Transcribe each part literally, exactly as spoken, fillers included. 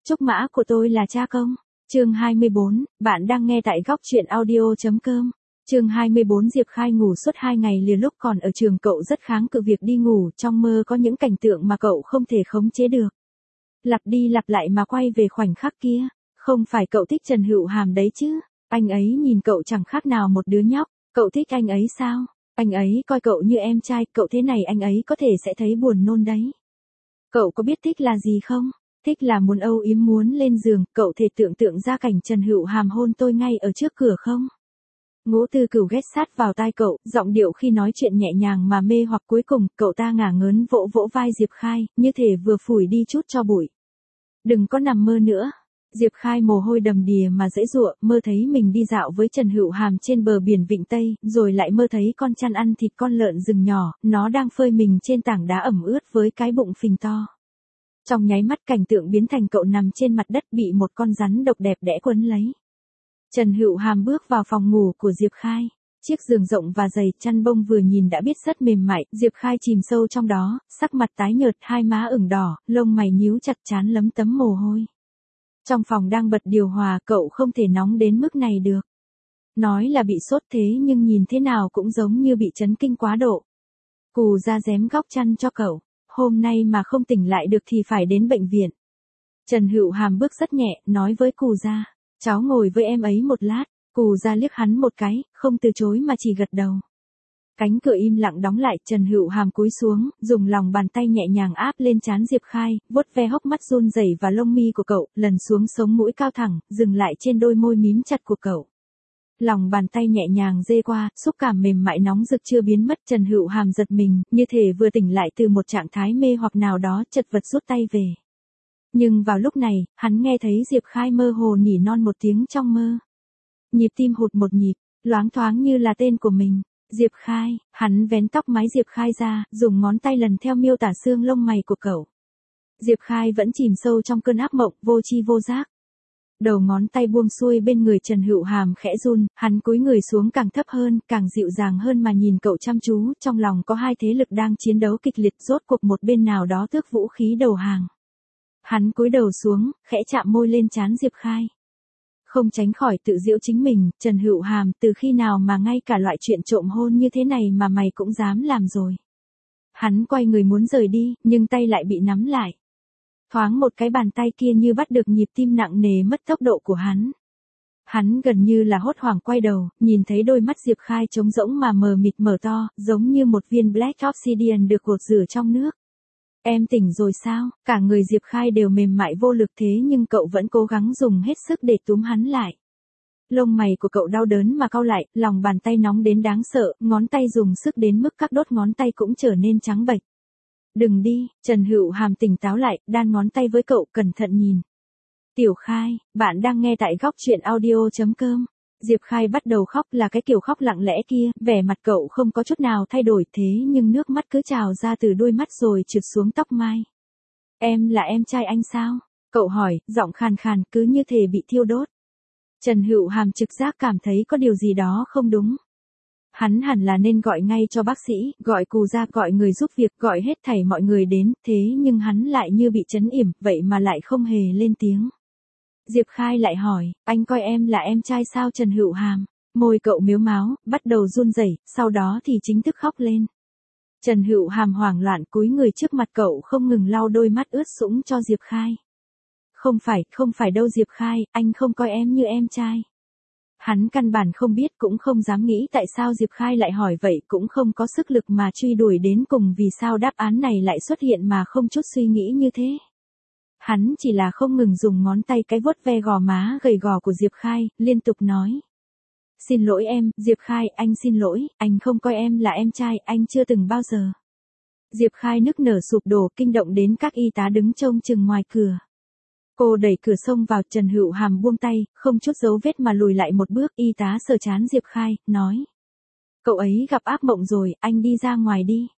Trúc mã của tôi là cha công. Chương hai mươi bốn, bạn đang nghe tại góc truyện audio.com. Chương hai mươi bốn Diệp Khai ngủ suốt hai ngày liền lúc còn ở trường cậu rất kháng cự việc đi ngủ, trong mơ có những cảnh tượng mà cậu không thể khống chế được. Lặp đi lặp lại mà quay về khoảnh khắc kia, không phải cậu thích Trần Hữu Hàm đấy chứ, anh ấy nhìn cậu chẳng khác nào một đứa nhóc, cậu thích anh ấy sao? Anh ấy coi cậu như em trai, cậu thế này anh ấy có thể sẽ thấy buồn nôn đấy. Cậu có biết thích là gì không? Thích là muốn âu yếm muốn lên giường, cậu thể tưởng tượng ra cảnh Trần Hữu Hàm hôn tôi ngay ở trước cửa không? Ngũ Tư Cửu ghét sát vào tai cậu, giọng điệu khi nói chuyện nhẹ nhàng mà mê hoặc, cuối cùng, cậu ta ngả ngớn vỗ vỗ vai Diệp Khai, như thể vừa phủi đi chút cho bụi. Đừng có nằm mơ nữa. Diệp Khai mồ hôi đầm đìa mà giãy giụa, mơ thấy mình đi dạo với Trần Hữu Hàm trên bờ biển Vịnh Tây, rồi lại mơ thấy con chăn ăn thịt con lợn rừng nhỏ, nó đang phơi mình trên tảng đá ẩm ướt với cái bụng phình to. Trong nháy mắt cảnh tượng biến thành cậu nằm trên mặt đất bị một con rắn độc đẹp đẽ quấn lấy. Trần Hữu Hàm bước vào phòng ngủ của Diệp Khai. Chiếc giường rộng và dày, chăn bông vừa nhìn đã biết rất mềm mại, Diệp Khai chìm sâu trong đó, sắc mặt tái nhợt, hai má ửng đỏ, lông mày nhíu chặt, trán lấm tấm mồ hôi. Trong phòng đang bật điều hòa, cậu không thể nóng đến mức này được. Nói là bị sốt thế nhưng nhìn thế nào cũng giống như bị chấn kinh quá độ. Cù ra rém góc chăn cho cậu, hôm nay mà không tỉnh lại được thì phải đến bệnh viện. Trần Hữu Hàm bước rất nhẹ, nói với Cù ra, cháu ngồi với em ấy một lát. Cù ra liếc hắn một cái, không từ chối mà chỉ gật đầu. Cánh cửa im lặng đóng lại, Trần Hữu Hàm cúi xuống, dùng lòng bàn tay nhẹ nhàng áp lên trán Diệp Khai, vuốt ve hốc mắt run rẩy và lông mi của cậu, lần xuống sống mũi cao thẳng, dừng lại trên đôi môi mím chặt của cậu. Lòng bàn tay nhẹ nhàng dê qua, xúc cảm mềm mại nóng rực chưa biến mất, Trần Hữu Hàm giật mình, như thể vừa tỉnh lại từ một trạng thái mê hoặc nào đó, chật vật rút tay về. Nhưng vào lúc này, hắn nghe thấy Diệp Khai mơ hồ nỉ non một tiếng trong mơ. Nhịp tim hụt một nhịp, loáng thoáng như là tên của mình. Diệp Khai, hắn vén tóc mái Diệp Khai ra, dùng ngón tay lần theo miêu tả xương lông mày của cậu. Diệp Khai vẫn chìm sâu trong cơn ác mộng, vô tri vô giác. Đầu ngón tay buông xuôi bên người Trần Hữu Hàm khẽ run, hắn cúi người xuống càng thấp hơn, càng dịu dàng hơn mà nhìn cậu chăm chú, trong lòng có hai thế lực đang chiến đấu kịch liệt, rốt cuộc một bên nào đó tước vũ khí đầu hàng. Hắn cúi đầu xuống, khẽ chạm môi lên trán Diệp Khai. Không tránh khỏi tự giễu chính mình, Trần Hữu Hàm, từ khi nào mà ngay cả loại chuyện trộm hôn như thế này mà mày cũng dám làm rồi. Hắn quay người muốn rời đi, nhưng tay lại bị nắm lại. Thoáng một cái bàn tay kia như bắt được nhịp tim nặng nề mất tốc độ của hắn. Hắn gần như là hốt hoảng quay đầu, nhìn thấy đôi mắt Diệp Khai trống rỗng mà mờ mịt mở to, giống như một viên Black Obsidian được gột rửa trong nước. Em tỉnh rồi sao? Cả người Diệp Khai đều mềm mại vô lực thế nhưng cậu vẫn cố gắng dùng hết sức để túm hắn lại. Lông mày của cậu đau đớn mà cau lại, lòng bàn tay nóng đến đáng sợ, ngón tay dùng sức đến mức các đốt ngón tay cũng trở nên trắng bệch. Đừng đi, Trần Hữu Hàm tỉnh táo lại, đan ngón tay với cậu, cẩn thận nhìn. Tiểu Khai, bạn đang nghe tại góc truyện audio.com. Diệp Khai bắt đầu khóc, là cái kiểu khóc lặng lẽ kia, vẻ mặt cậu không có chút nào thay đổi thế nhưng nước mắt cứ trào ra từ đôi mắt rồi trượt xuống tóc mai. Em là em trai anh sao? Cậu hỏi, giọng khàn khàn cứ như thể bị thiêu đốt. Trần Hữu Hàm trực giác cảm thấy có điều gì đó không đúng. Hắn hẳn là nên gọi ngay cho bác sĩ, gọi Cù ra, gọi người giúp việc, gọi hết thảy mọi người đến, thế nhưng hắn lại như bị trấn yểm, vậy mà lại không hề lên tiếng. Diệp Khai lại hỏi, anh coi em là em trai sao? Trần Hữu Hàm, môi cậu mếu máo, bắt đầu run rẩy, sau đó thì chính thức khóc lên. Trần Hữu Hàm hoảng loạn cúi người trước mặt cậu không ngừng lau đôi mắt ướt sũng cho Diệp Khai. Không phải, không phải đâu Diệp Khai, anh không coi em như em trai. Hắn căn bản không biết cũng không dám nghĩ tại sao Diệp Khai lại hỏi vậy, cũng không có sức lực mà truy đuổi đến cùng vì sao đáp án này lại xuất hiện mà không chút suy nghĩ như thế. Hắn chỉ là không ngừng dùng ngón tay cái vuốt ve gò má gầy gò của Diệp Khai, liên tục nói. Xin lỗi em, Diệp Khai, anh xin lỗi, anh không coi em là em trai, anh chưa từng bao giờ. Diệp Khai nức nở sụp đổ, kinh động đến các y tá đứng trông chừng ngoài cửa. Cô đẩy cửa xông vào, Trần Hữu Hàm buông tay, không chút dấu vết mà lùi lại một bước, y tá sờ trán Diệp Khai, nói. Cậu ấy gặp ác mộng rồi, anh đi ra ngoài đi.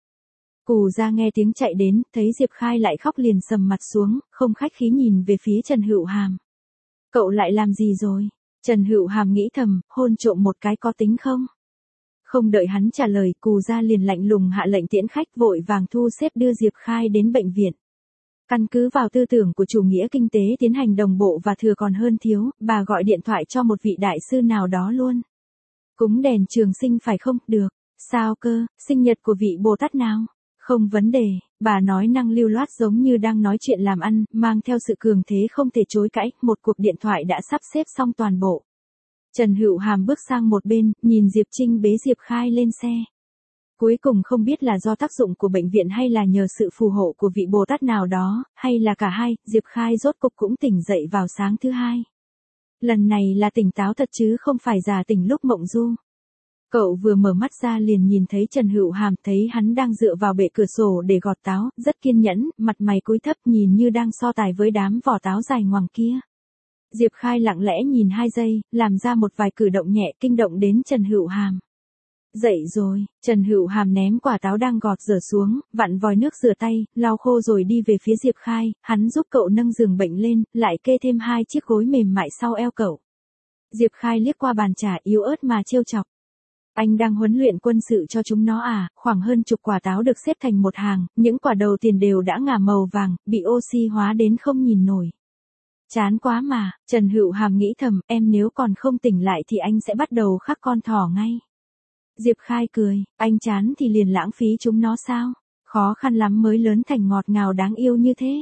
Cù ra nghe tiếng chạy đến, thấy Diệp Khai lại khóc liền sầm mặt xuống, không khách khí nhìn về phía Trần Hữu Hàm. Cậu lại làm gì rồi? Trần Hữu Hàm nghĩ thầm, hôn trộm một cái có tính không? Không đợi hắn trả lời, Cù ra liền lạnh lùng hạ lệnh tiễn khách, vội vàng thu xếp đưa Diệp Khai đến bệnh viện. Căn cứ vào tư tưởng của chủ nghĩa kinh tế tiến hành đồng bộ và thừa còn hơn thiếu, bà gọi điện thoại cho một vị đại sư nào đó luôn. Cúng đèn Trường Sinh phải không? Được. Sao cơ, sinh nhật của vị Bồ Tát nào? Không vấn đề, bà nói năng lưu loát giống như đang nói chuyện làm ăn, mang theo sự cường thế không thể chối cãi, một cuộc điện thoại đã sắp xếp xong toàn bộ. Trần Hữu Hàm bước sang một bên, nhìn Diệp Trinh bế Diệp Khai lên xe. Cuối cùng không biết là do tác dụng của bệnh viện hay là nhờ sự phù hộ của vị Bồ Tát nào đó, hay là cả hai, Diệp Khai rốt cục cũng tỉnh dậy vào sáng thứ hai. Lần này là tỉnh táo thật chứ không phải giả tỉnh lúc mộng du. Cậu vừa mở mắt ra liền nhìn thấy Trần Hữu Hàm, thấy hắn đang dựa vào bệ cửa sổ để gọt táo, rất kiên nhẫn, mặt mày cúi thấp nhìn như đang so tài với đám vỏ táo dài ngoằng kia. Diệp Khai lặng lẽ nhìn hai giây, làm ra một vài cử động nhẹ kinh động đến Trần Hữu Hàm. Dậy rồi, Trần Hữu Hàm ném quả táo đang gọt dở xuống, vặn vòi nước rửa tay, lau khô rồi đi về phía Diệp Khai, hắn giúp cậu nâng giường bệnh lên, lại kê thêm hai chiếc gối mềm mại sau eo cậu. Diệp Khai liếc qua bàn trà yếu ớt mà trêu chọc. Anh đang huấn luyện quân sự cho chúng nó à? Khoảng hơn chục quả táo được xếp thành một hàng, những quả đầu tiền đều đã ngả màu vàng, bị oxy hóa đến không nhìn nổi. Chán quá mà, Trần Hữu Hàm nghĩ thầm, em nếu còn không tỉnh lại thì anh sẽ bắt đầu khắc con thỏ ngay. Diệp Khai cười, anh chán thì liền lãng phí chúng nó sao? Khó khăn lắm mới lớn thành ngọt ngào đáng yêu như thế.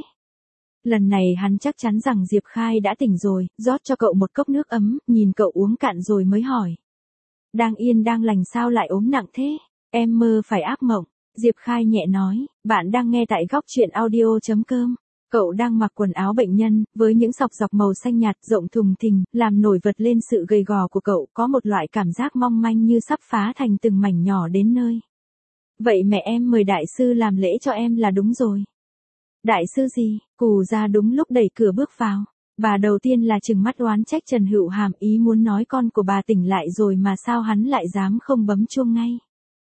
Lần này hắn chắc chắn rằng Diệp Khai đã tỉnh rồi, rót cho cậu một cốc nước ấm, nhìn cậu uống cạn rồi mới hỏi. Đang yên đang lành sao lại ốm nặng thế? Em mơ phải ác mộng. Diệp Khai nhẹ nói, bạn đang nghe tại góc truyện audio chấm com. Cậu đang mặc quần áo bệnh nhân, với những sọc dọc màu xanh nhạt rộng thùng thình, làm nổi bật lên sự gầy gò của cậu, có một loại cảm giác mong manh như sắp phá thành từng mảnh nhỏ đến nơi. Vậy mẹ em mời đại sư làm lễ cho em là đúng rồi. Đại sư gì? Cù ra đúng lúc đẩy cửa bước vào. Bà đầu tiên là trừng mắt oán trách Trần Hữu Hàm, ý muốn nói con của bà tỉnh lại rồi mà sao hắn lại dám không bấm chuông ngay.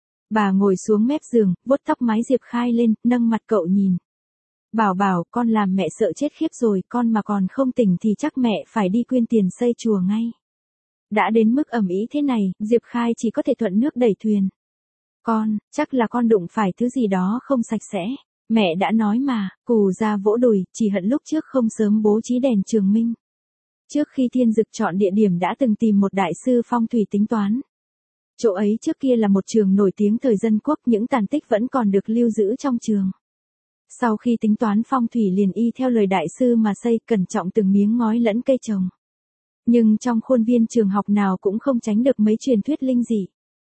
Bà ngồi xuống mép giường, vuốt tóc mái Diệp Khai lên, nâng mặt cậu nhìn. Bảo bảo, con làm mẹ sợ chết khiếp rồi, con mà còn không tỉnh thì chắc mẹ phải đi quyên tiền xây chùa ngay. Đã đến mức ầm ĩ thế này, Diệp Khai chỉ có thể thuận nước đẩy thuyền. Con, chắc là con đụng phải thứ gì đó không sạch sẽ. Mẹ đã nói mà, cù ra vỗ đùi, chỉ hận lúc trước không sớm bố trí đèn trường minh. Trước khi Thiên Dực chọn địa điểm đã từng tìm một đại sư phong thủy tính toán. Chỗ ấy trước kia là một trường nổi tiếng thời dân quốc, những tàn tích vẫn còn được lưu giữ trong trường. Sau khi tính toán phong thủy liền y theo lời đại sư mà xây, cẩn trọng từng miếng ngói lẫn cây trồng. Nhưng trong khuôn viên trường học nào cũng không tránh được mấy truyền thuyết linh dị.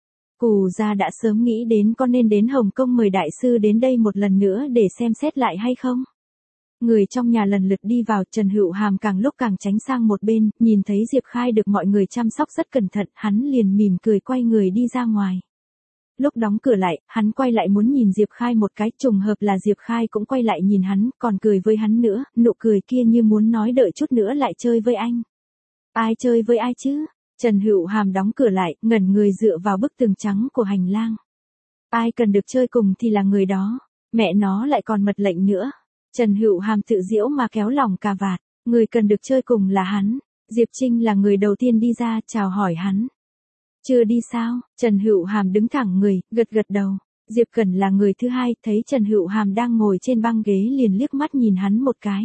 Cù gia đã sớm nghĩ đến có nên đến Hồng Kông mời đại sư đến đây một lần nữa để xem xét lại hay không. Người trong nhà lần lượt đi vào, Trần Hữu Hàm càng lúc càng tránh sang một bên, nhìn thấy Diệp Khai được mọi người chăm sóc rất cẩn thận, hắn liền mỉm cười quay người đi ra ngoài. Lúc đóng cửa lại, hắn quay lại muốn nhìn Diệp Khai một cái, trùng hợp là Diệp Khai cũng quay lại nhìn hắn, còn cười với hắn nữa, nụ cười kia như muốn nói đợi chút nữa lại chơi với anh. Ai chơi với ai chứ? Trần Hữu Hàm đóng cửa lại, ngẩn người dựa vào bức tường trắng của hành lang. Ai cần được chơi cùng thì là người đó, mẹ nó lại còn mật lệnh nữa. Trần Hữu Hàm tự giễu mà kéo lỏng cà vạt, người cần được chơi cùng là hắn. Diệp Trinh là người đầu tiên đi ra, chào hỏi hắn. Chưa đi sao? Trần Hữu Hàm đứng thẳng người, gật gật đầu. Diệp Cẩn là người thứ hai, thấy Trần Hữu Hàm đang ngồi trên băng ghế liền liếc mắt nhìn hắn một cái.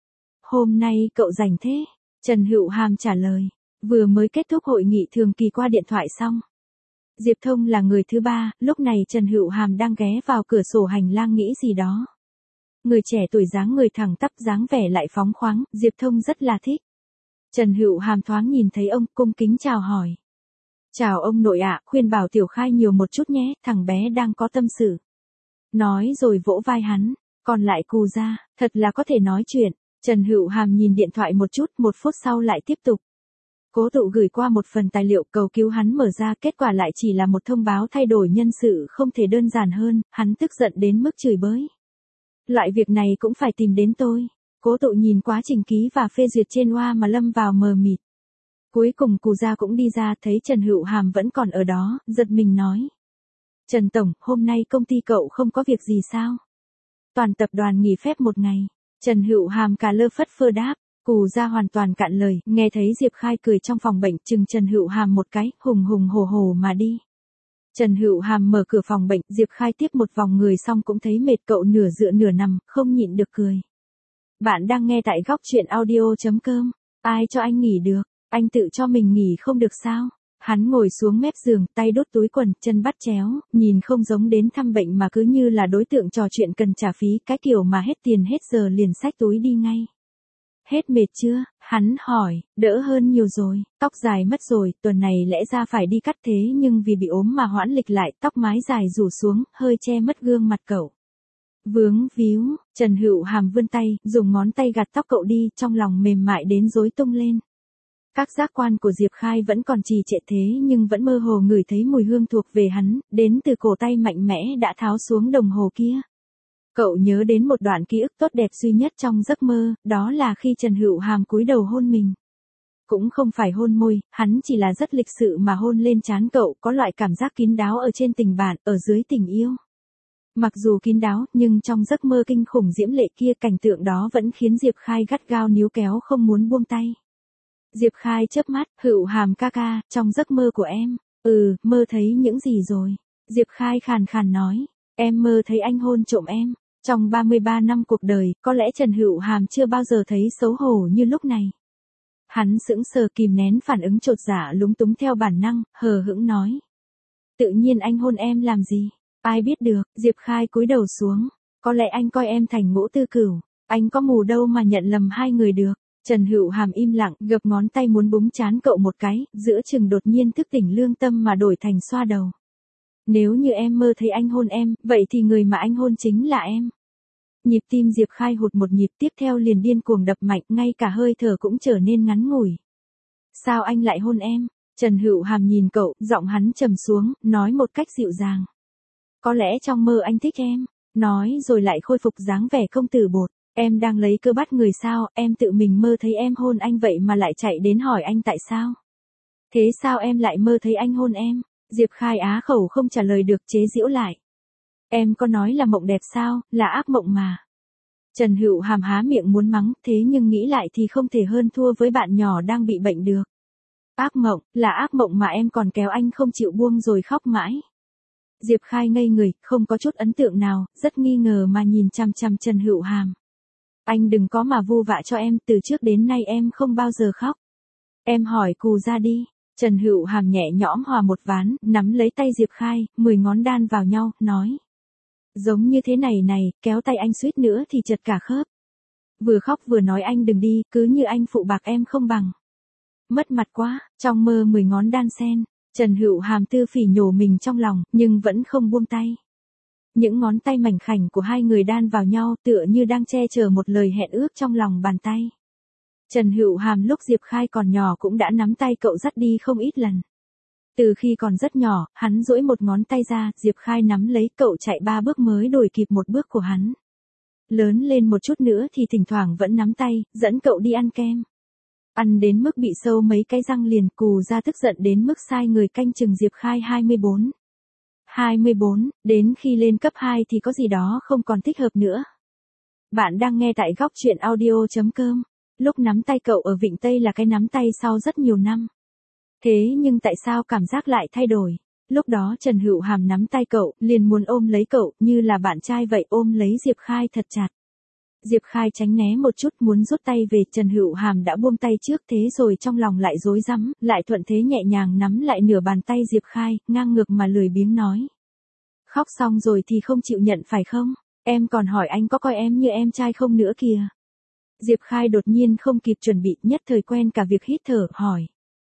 Hôm nay cậu rảnh thế? Trần Hữu Hàm trả lời. Vừa mới kết thúc hội nghị thường kỳ qua điện thoại xong. Diệp Thông là người thứ ba, lúc này Trần Hữu Hàm đang ghé vào cửa sổ hành lang nghĩ gì đó. Người trẻ tuổi dáng người thẳng tắp, dáng vẻ lại phóng khoáng, Diệp Thông rất là thích. Trần Hữu Hàm thoáng nhìn thấy ông, cung kính chào hỏi. Chào ông nội ạ, khuyên bảo Tiểu Khai nhiều một chút nhé, thằng bé đang có tâm sự. Nói rồi vỗ vai hắn, còn lại Cù ra, thật là có thể nói chuyện. Trần Hữu Hàm nhìn điện thoại một chút, một phút sau lại tiếp tục. Cố Tụ gửi qua một phần tài liệu cầu cứu hắn mở ra, kết quả lại chỉ là một thông báo thay đổi nhân sự không thể đơn giản hơn, hắn tức giận đến mức chửi bới. Loại việc này cũng phải tìm đến tôi. Cố Tụ nhìn quá trình ký và phê duyệt trên oa mà lâm vào mờ mịt. Cuối cùng Cù gia cũng đi ra, thấy Trần Hữu Hàm vẫn còn ở đó, giật mình nói. Trần Tổng, hôm nay công ty cậu không có việc gì sao? Toàn tập đoàn nghỉ phép một ngày. Trần Hữu Hàm cà lơ phất phơ đáp. Cù gia hoàn toàn cạn lời, nghe thấy Diệp Khai cười trong phòng bệnh, chừng Trần Hữu Hàm một cái, hùng hùng hổ hổ mà đi. Trần Hữu Hàm mở cửa phòng bệnh, Diệp Khai tiếp một vòng người xong cũng thấy mệt, cậu nửa dựa nửa nằm, không nhịn được cười. Bạn đang nghe tại góc chuyện audio chấm com. Ai cho anh nghỉ được? Anh tự cho mình nghỉ không được sao? Hắn ngồi xuống mép giường, tay đút túi quần, chân bắt chéo, nhìn không giống đến thăm bệnh mà cứ như là đối tượng trò chuyện cần trả phí, cái kiểu mà hết tiền hết giờ liền xách túi đi ngay. Hết mệt chưa? Hắn hỏi, đỡ hơn nhiều rồi, tóc dài mất rồi, tuần này lẽ ra phải đi cắt thế nhưng vì bị ốm mà hoãn lịch lại, tóc mái dài rủ xuống, hơi che mất gương mặt cậu. Vướng víu, Trần Hữu Hàm vươn tay, dùng ngón tay gạt tóc cậu đi, trong lòng mềm mại đến rối tung lên. Các giác quan của Diệp Khai vẫn còn trì trệ thế nhưng vẫn mơ hồ ngửi thấy mùi hương thuộc về hắn, đến từ cổ tay mạnh mẽ đã tháo xuống đồng hồ kia. Cậu nhớ đến một đoạn ký ức tốt đẹp duy nhất trong giấc mơ, đó là khi Trần Hữu Hàm cúi đầu hôn mình. Cũng không phải hôn môi, hắn chỉ là rất lịch sự mà hôn lên trán cậu, có loại cảm giác kín đáo ở trên tình bạn, ở dưới tình yêu. Mặc dù kín đáo, nhưng trong giấc mơ kinh khủng diễm lệ kia, cảnh tượng đó vẫn khiến Diệp Khai gắt gao níu kéo không muốn buông tay. Diệp Khai chớp mắt, Hữu Hàm ca ca, trong giấc mơ của em, ừ, mơ thấy những gì rồi? Diệp Khai khàn khàn nói, em mơ thấy anh hôn trộm em. Trong ba mươi ba năm cuộc đời, có lẽ Trần Hữu Hàm chưa bao giờ thấy xấu hổ như lúc này. Hắn sững sờ kìm nén phản ứng chột dạ lúng túng theo bản năng, hờ hững nói. Tự nhiên anh hôn em làm gì? Ai biết được, Diệp Khai cúi đầu xuống. Có lẽ anh coi em thành ngũ tư cửu. Anh có mù đâu mà nhận lầm hai người được. Trần Hữu Hàm im lặng, gập ngón tay muốn búng trán cậu một cái, giữa chừng đột nhiên thức tỉnh lương tâm mà đổi thành xoa đầu. Nếu như em mơ thấy anh hôn em, vậy thì người mà anh hôn chính là em. Nhịp tim Diệp Khai hụt một nhịp, tiếp theo liền điên cuồng đập mạnh, ngay cả hơi thở cũng trở nên ngắn ngủi. Sao anh lại hôn em? Trần Hữu Hàm nhìn cậu, giọng hắn trầm xuống, nói một cách dịu dàng. Có lẽ trong mơ anh thích em, nói rồi lại khôi phục dáng vẻ công tử bột. Em đang lấy cơ bắt người sao, em tự mình mơ thấy em hôn anh vậy mà lại chạy đến hỏi anh tại sao? Thế sao em lại mơ thấy anh hôn em? Diệp Khai á khẩu không trả lời được, chế giễu lại. Em có nói là mộng đẹp sao, là ác mộng mà. Trần Hữu Hàm há miệng muốn mắng, thế nhưng nghĩ lại thì không thể hơn thua với bạn nhỏ đang bị bệnh được. Ác mộng, là ác mộng mà em còn kéo anh không chịu buông rồi khóc mãi. Diệp Khai ngây người, không có chút ấn tượng nào, rất nghi ngờ mà nhìn chằm chằm Trần Hữu Hàm. Anh đừng có mà vu vạ cho em, từ trước đến nay em không bao giờ khóc. Em hỏi cù ra đi. Trần Hữu Hàm nhẹ nhõm hòa một ván, nắm lấy tay Diệp Khai, mười ngón đan vào nhau, nói. Giống như thế này này, kéo tay anh suýt nữa thì chật cả khớp. Vừa khóc vừa nói anh đừng đi, cứ như anh phụ bạc em không bằng. Mất mặt quá, trong mơ mười ngón đan xen, Trần Hữu Hàm tư phỉ nhổ mình trong lòng, nhưng vẫn không buông tay. Những ngón tay mảnh khảnh của hai người đan vào nhau tựa như đang che chở một lời hẹn ước trong lòng bàn tay. Trần Hữu Hàm lúc Diệp Khai còn nhỏ cũng đã nắm tay cậu dắt đi không ít lần. Từ khi còn rất nhỏ, hắn duỗi một ngón tay ra, Diệp Khai nắm lấy cậu chạy ba bước mới đuổi kịp một bước của hắn. Lớn lên một chút nữa thì thỉnh thoảng vẫn nắm tay, dẫn cậu đi ăn kem. Ăn đến mức bị sâu mấy cái răng liền, cù ra tức giận đến mức sai người canh chừng Diệp Khai hai mươi bốn. hai mươi bốn, đến khi lên cấp hai thì có gì đó không còn thích hợp nữa. Bạn đang nghe tại góc chuyện audio chấm com. Lúc nắm tay cậu ở Vịnh Tây là cái nắm tay sau rất nhiều năm. Thế nhưng tại sao cảm giác lại thay đổi? Lúc đó Trần Hữu Hàm nắm tay cậu, liền muốn ôm lấy cậu, như là bạn trai vậy, ôm lấy Diệp Khai thật chặt. Diệp Khai tránh né một chút muốn rút tay về, Trần Hữu Hàm đã buông tay trước, thế rồi trong lòng lại rối rắm, lại thuận thế nhẹ nhàng nắm lại nửa bàn tay Diệp Khai, ngang ngược mà lười biếng nói. Khóc xong rồi thì không chịu nhận phải không? Em còn hỏi anh có coi em như em trai không nữa kìa. Diệp Khai đột nhiên không kịp chuẩn bị, nhất thời quên cả việc hít thở, hỏi.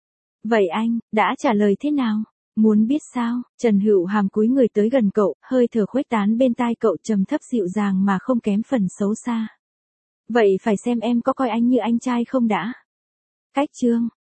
Vậy anh, đã trả lời thế nào? Muốn biết sao? Trần Hữu Hàm cúi người tới gần cậu, hơi thở khuếch tán bên tai cậu, trầm thấp dịu dàng mà không kém phần xấu xa. Vậy phải xem em có coi anh như anh trai không đã? Cách chương.